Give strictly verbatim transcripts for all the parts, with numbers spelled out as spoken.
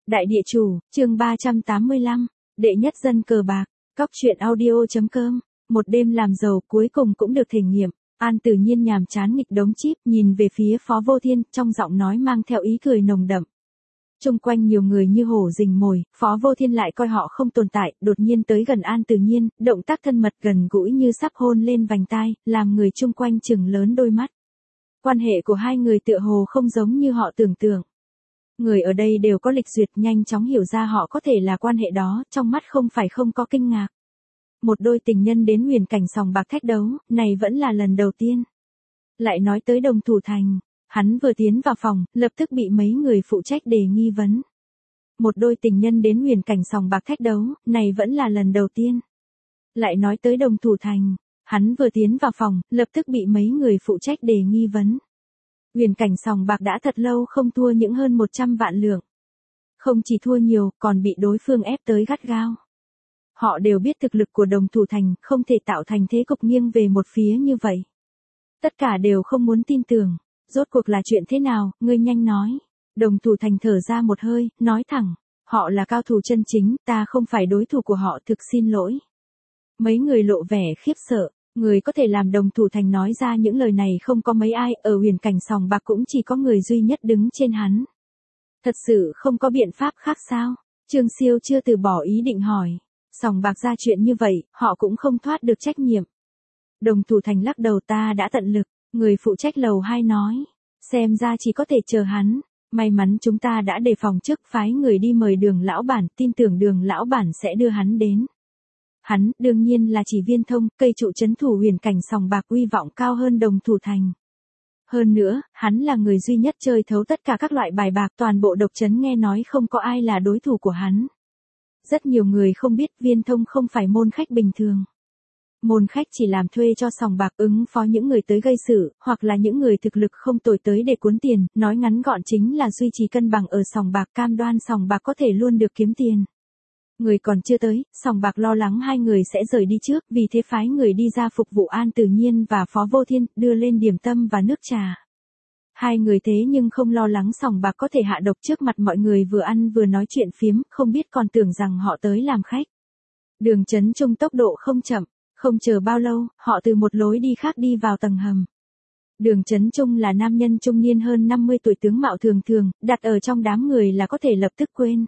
Đại địa chủ, chương ba trăm tám mươi lăm, đệ nhất dân cờ bạc, cóc truyện audio.com, một đêm làm giàu cuối cùng cũng được thể nghiệm. An Tử Nhiên nhàm chán nghịch đống chip, nhìn về phía Phó Vô Thiên, trong giọng nói mang theo ý cười nồng đậm. Trung quanh nhiều người như hổ rình mồi, Phó Vô Thiên lại coi họ không tồn tại, đột nhiên tới gần An Tử Nhiên, động tác thân mật gần gũi như sắp hôn lên vành tai, làm người chung quanh chừng lớn đôi mắt. Quan hệ của hai người tựa hồ không giống như họ tưởng tượng. Người ở đây đều có lịch duyệt, nhanh chóng hiểu ra họ có thể là quan hệ đó, trong mắt không phải không có kinh ngạc. Một đôi tình nhân đến huyền cảnh sòng bạc thách đấu, này vẫn là lần đầu tiên. Lại nói tới Đồng Thủ Thành, hắn vừa tiến vào phòng, lập tức bị mấy người phụ trách đề nghi vấn. Một đôi tình nhân đến huyền cảnh sòng bạc thách đấu, này vẫn là lần đầu tiên. Lại nói tới Đồng Thủ Thành, hắn vừa tiến vào phòng, lập tức bị mấy người phụ trách đề nghi vấn. Huyền cảnh sòng bạc đã thật lâu không thua những hơn một trăm vạn lượng. Không chỉ thua nhiều, còn bị đối phương ép tới gắt gao. Họ đều biết thực lực của Đồng Thủ Thành, không thể tạo thành thế cục nghiêng về một phía như vậy. Tất cả đều không muốn tin tưởng. Rốt cuộc là chuyện thế nào, ngươi nhanh nói. Đồng Thủ Thành thở ra một hơi, nói thẳng. Họ là cao thủ chân chính, ta không phải đối thủ của họ, thực xin lỗi. Mấy người lộ vẻ khiếp sợ. Người có thể làm Đồng Thủ Thành nói ra những lời này không có mấy ai, ở huyền cảnh sòng bạc cũng chỉ có người duy nhất đứng trên hắn. Thật sự không có biện pháp khác sao? Trương Siêu chưa từ bỏ ý định hỏi. Sòng bạc ra chuyện như vậy, họ cũng không thoát được trách nhiệm. Đồng Thủ Thành lắc đầu, ta đã tận lực. Người phụ trách lầu hai nói. Xem ra chỉ có thể chờ hắn. May mắn chúng ta đã đề phòng trước, phái người đi mời Đường lão bản, tin tưởng Đường lão bản sẽ đưa hắn đến. Hắn, đương nhiên là chỉ Viên Thông, cây trụ trấn thủ huyền cảnh sòng bạc uy vọng cao hơn Đồng Thủ Thành. Hơn nữa, hắn là người duy nhất chơi thấu tất cả các loại bài bạc, toàn bộ độc trấn nghe nói không có ai là đối thủ của hắn. Rất nhiều người không biết Viên Thông không phải môn khách bình thường. Môn khách chỉ làm thuê cho sòng bạc, ứng phó những người tới gây sự, hoặc là những người thực lực không tồi tới để cuốn tiền, nói ngắn gọn chính là duy trì cân bằng ở sòng bạc, cam đoan sòng bạc có thể luôn được kiếm tiền. Người còn chưa tới, sòng bạc lo lắng hai người sẽ rời đi trước, vì thế phái người đi ra phục vụ An Tử Nhiên và Phó Vô Thiên, đưa lên điểm tâm và nước trà. Hai người thế nhưng không lo lắng sòng bạc có thể hạ độc, trước mặt mọi người vừa ăn vừa nói chuyện phiếm, không biết còn tưởng rằng họ tới làm khách. Đường Chấn Trung tốc độ không chậm, không chờ bao lâu, họ từ một lối đi khác đi vào tầng hầm. Đường Chấn Trung là nam nhân trung niên hơn năm mươi tuổi, tướng mạo thường thường, đặt ở trong đám người là có thể lập tức quên.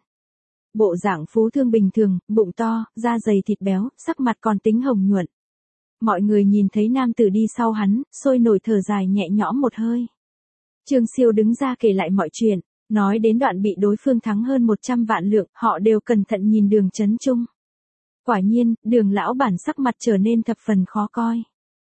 Bộ dạng phú thương bình thường, bụng to, da dày thịt béo, sắc mặt còn tính hồng nhuận. Mọi người nhìn thấy nam tử đi sau hắn, sôi nổi thở dài nhẹ nhõm một hơi. Trương Siêu đứng ra kể lại mọi chuyện, nói đến đoạn bị đối phương thắng hơn một trăm vạn lượng, họ đều cẩn thận nhìn Đường Chấn Trung. Quả nhiên, Đường lão bản sắc mặt trở nên thập phần khó coi.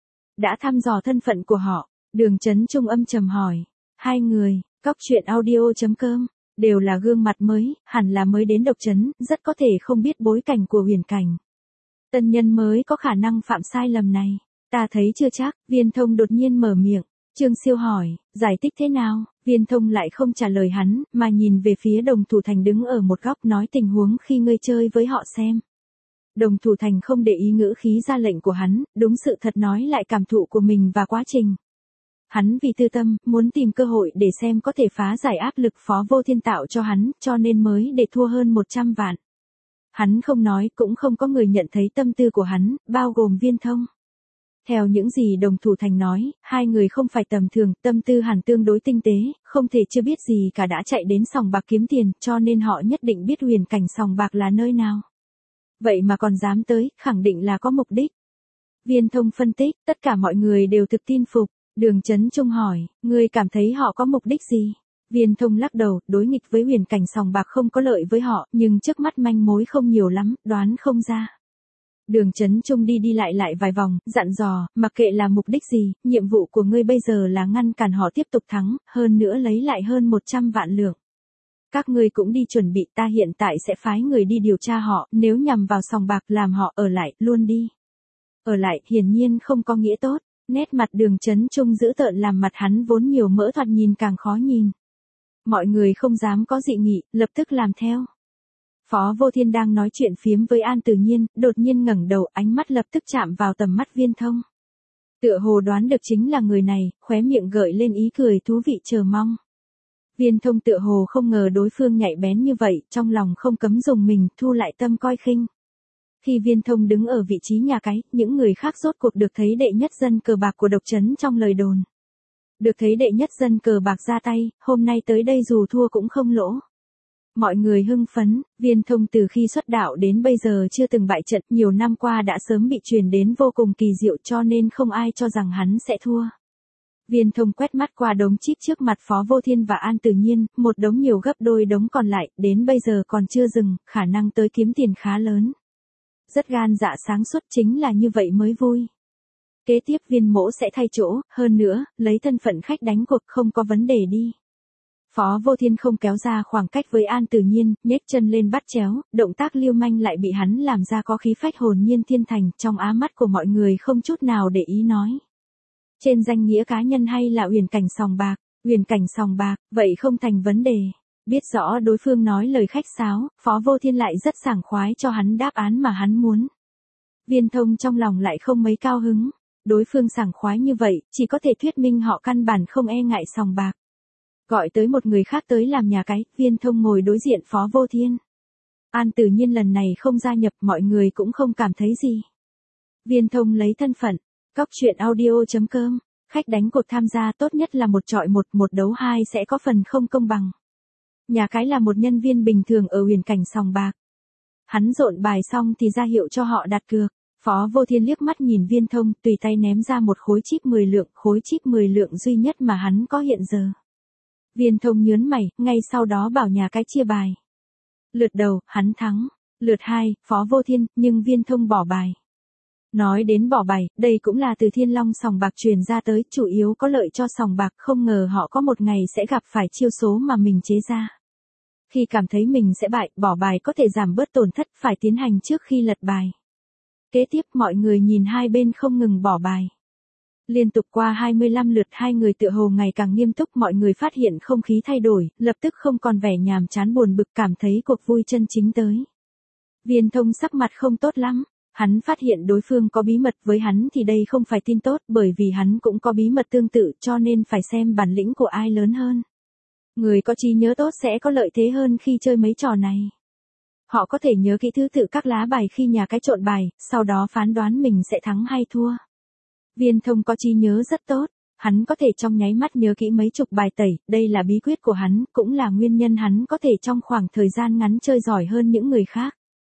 Đã thăm dò thân phận của họ, Đường Chấn Trung âm trầm hỏi. Hai người, cóc truyện audio.com, đều là gương mặt mới, hẳn là mới đến độc trấn, rất có thể không biết bối cảnh của huyền cảnh. Tân nhân mới có khả năng phạm sai lầm này. Ta thấy chưa chắc. Viên Thông đột nhiên mở miệng. Trương Siêu hỏi, giải thích thế nào? Viên Thông lại không trả lời hắn, mà nhìn về phía Đồng Thủ Thành đứng ở một góc, nói tình huống khi ngươi chơi với họ xem. Đồng Thủ Thành không để ý ngữ khí ra lệnh của hắn, đúng sự thật nói lại cảm thụ của mình và quá trình. Hắn vì tư tâm, muốn tìm cơ hội để xem có thể phá giải áp lực Phó Vô Thiên tạo cho hắn, cho nên mới để thua hơn một trăm vạn. Hắn không nói, cũng không có người nhận thấy tâm tư của hắn, bao gồm Viên Thông. Theo những gì Đồng Thủ Thành nói, hai người không phải tầm thường, tâm tư hẳn tương đối tinh tế, không thể chưa biết gì cả đã chạy đến sòng bạc kiếm tiền, cho nên họ nhất định biết huyền cảnh sòng bạc là nơi nào. Vậy mà còn dám tới, khẳng định là có mục đích. Viên Thông phân tích, tất cả mọi người đều thực tin phục. Đường Chấn Trung hỏi, ngươi cảm thấy họ có mục đích gì? Viên Thông lắc đầu, đối nghịch với huyền cảnh sòng bạc không có lợi với họ, nhưng trước mắt manh mối không nhiều lắm, đoán không ra. Đường Chấn Trung đi đi lại lại vài vòng, dặn dò, mặc kệ là mục đích gì, nhiệm vụ của ngươi bây giờ là ngăn cản họ tiếp tục thắng, hơn nữa lấy lại hơn một trăm vạn lượng. Các ngươi cũng đi chuẩn bị, ta hiện tại sẽ phái người đi điều tra họ, nếu nhằm vào sòng bạc làm họ ở lại, luôn đi. Ở lại, hiển nhiên không có nghĩa tốt. Nét mặt Đường Chấn Trung dữ tợn làm mặt hắn vốn nhiều mỡ thoạt nhìn càng khó nhìn. Mọi người không dám có dị nghị, lập tức làm theo. Phó Vô Thiên đang nói chuyện phiếm với An Tử Nhiên, đột nhiên ngẩng đầu, ánh mắt lập tức chạm vào tầm mắt Viên Thông. Tựa hồ đoán được chính là người này, khóe miệng gợi lên ý cười thú vị chờ mong. Viên Thông tựa hồ không ngờ đối phương nhạy bén như vậy, trong lòng không cấm dùng mình, thu lại tâm coi khinh. Khi Viên Thông đứng ở vị trí nhà cái, những người khác rốt cuộc được thấy đệ nhất dân cờ bạc của độc trấn trong lời đồn. Được thấy đệ nhất dân cờ bạc ra tay, hôm nay tới đây dù thua cũng không lỗ. Mọi người hưng phấn, Viên Thông từ khi xuất đạo đến bây giờ chưa từng bại trận, nhiều năm qua đã sớm bị truyền đến vô cùng kỳ diệu cho nên không ai cho rằng hắn sẽ thua. Viên Thông quét mắt qua đống chip trước mặt Phó Vô Thiên và An Tử Nhiên, một đống nhiều gấp đôi đống còn lại, đến bây giờ còn chưa dừng, khả năng tới kiếm tiền khá lớn. Rất gan dạ sáng suốt, chính là như vậy mới vui. Kế tiếp Viên Mỗ sẽ thay chỗ, hơn nữa, lấy thân phận khách đánh cuộc không có vấn đề đi. Phó Vô Thiên không kéo ra khoảng cách với An Tử Nhiên, nhếch chân lên bắt chéo, động tác liêu manh lại bị hắn làm ra có khí phách hồn nhiên thiên thành, trong ám mắt của mọi người không chút nào để ý nói. Trên danh nghĩa cá nhân hay là Uyển Cảnh sòng bạc, Uyển Cảnh sòng bạc, vậy không thành vấn đề. Biết rõ đối phương nói lời khách sáo, Phó Vô Thiên lại rất sảng khoái cho hắn đáp án mà hắn muốn. Viên Thông trong lòng lại không mấy cao hứng, đối phương sảng khoái như vậy, chỉ có thể thuyết minh họ căn bản không e ngại sòng bạc. Gọi tới một người khác tới làm nhà cái, Viên Thông ngồi đối diện Phó Vô Thiên. An Tử Nhiên lần này không gia nhập, mọi người cũng không cảm thấy gì. Viên Thông lấy thân phận, cóc truyện audio chấm com, khách đánh cuộc tham gia tốt nhất là một chọi một, một đấu hai sẽ có phần không công bằng. Nhà cái là một nhân viên bình thường ở Uyển Cảnh sòng bạc. Hắn dọn bài xong thì ra hiệu cho họ đặt cược. Phó Vô Thiên liếc mắt nhìn Viên Thông, tùy tay ném ra một khối chip mười lượng, khối chip mười lượng duy nhất mà hắn có hiện giờ. Viên Thông nhớn mày, ngay sau đó bảo nhà cái chia bài. Lượt đầu, hắn thắng. Lượt hai, Phó Vô Thiên, nhưng Viên Thông bỏ bài. Nói đến bỏ bài, đây cũng là từ Thiên Long sòng bạc truyền ra tới, chủ yếu có lợi cho sòng bạc, không ngờ họ có một ngày sẽ gặp phải chiêu số mà mình chế ra. Khi cảm thấy mình sẽ bại, bỏ bài có thể giảm bớt tổn thất, phải tiến hành trước khi lật bài. Kế tiếp mọi người nhìn hai bên không ngừng bỏ bài. Liên tục qua hai mươi lăm lượt hai người tựa hồ ngày càng nghiêm túc, mọi người phát hiện không khí thay đổi, lập tức không còn vẻ nhàm chán buồn bực, cảm thấy cuộc vui chân chính tới. Viên Thông sắc mặt không tốt lắm, hắn phát hiện đối phương có bí mật, với hắn thì đây không phải tin tốt, bởi vì hắn cũng có bí mật tương tự cho nên phải xem bản lĩnh của ai lớn hơn. Người có trí nhớ tốt sẽ có lợi thế hơn khi chơi mấy trò này. Họ có thể nhớ kỹ thứ tự các lá bài khi nhà cái trộn bài, sau đó phán đoán mình sẽ thắng hay thua. Viên Thông có trí nhớ rất tốt, hắn có thể trong nháy mắt nhớ kỹ mấy chục bài tẩy, đây là bí quyết của hắn, cũng là nguyên nhân hắn có thể trong khoảng thời gian ngắn chơi giỏi hơn những người khác.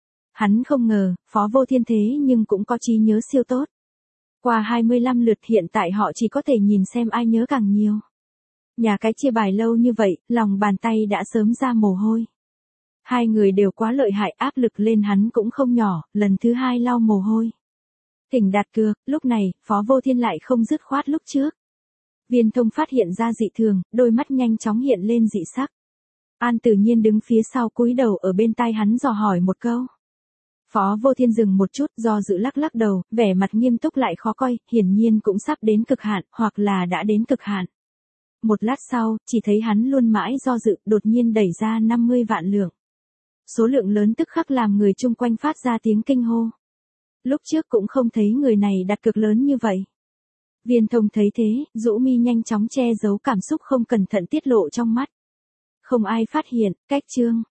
Hắn không ngờ, Phó Vô Thiên thế nhưng cũng có trí nhớ siêu tốt. Qua hai mươi lăm lượt hiện tại họ chỉ có thể nhìn xem ai nhớ càng nhiều. Nhà cái chia bài lâu như vậy, lòng bàn tay đã sớm ra mồ hôi. Hai người đều quá lợi hại, áp lực lên hắn cũng không nhỏ, lần thứ hai lau mồ hôi. Thỉnh đặt cược, lúc này, Phó Vô Thiên lại không dứt khoát lúc trước. Viên Thông phát hiện ra dị thường, đôi mắt nhanh chóng hiện lên dị sắc. An Tử Nhiên đứng phía sau cúi đầu ở bên tai hắn dò hỏi một câu. Phó Vô Thiên dừng một chút, do dự lắc lắc đầu, vẻ mặt nghiêm túc lại khó coi, hiển nhiên cũng sắp đến cực hạn, hoặc là đã đến cực hạn. Một lát sau, chỉ thấy hắn luôn mãi do dự, đột nhiên đẩy ra năm mươi vạn lượng. Số lượng lớn tức khắc làm người chung quanh phát ra tiếng kinh hô. Lúc trước cũng không thấy người này đặt cược lớn như vậy. Viên Thông thấy thế, rũ mi nhanh chóng che giấu cảm xúc không cẩn thận tiết lộ trong mắt. Không ai phát hiện, cách chương.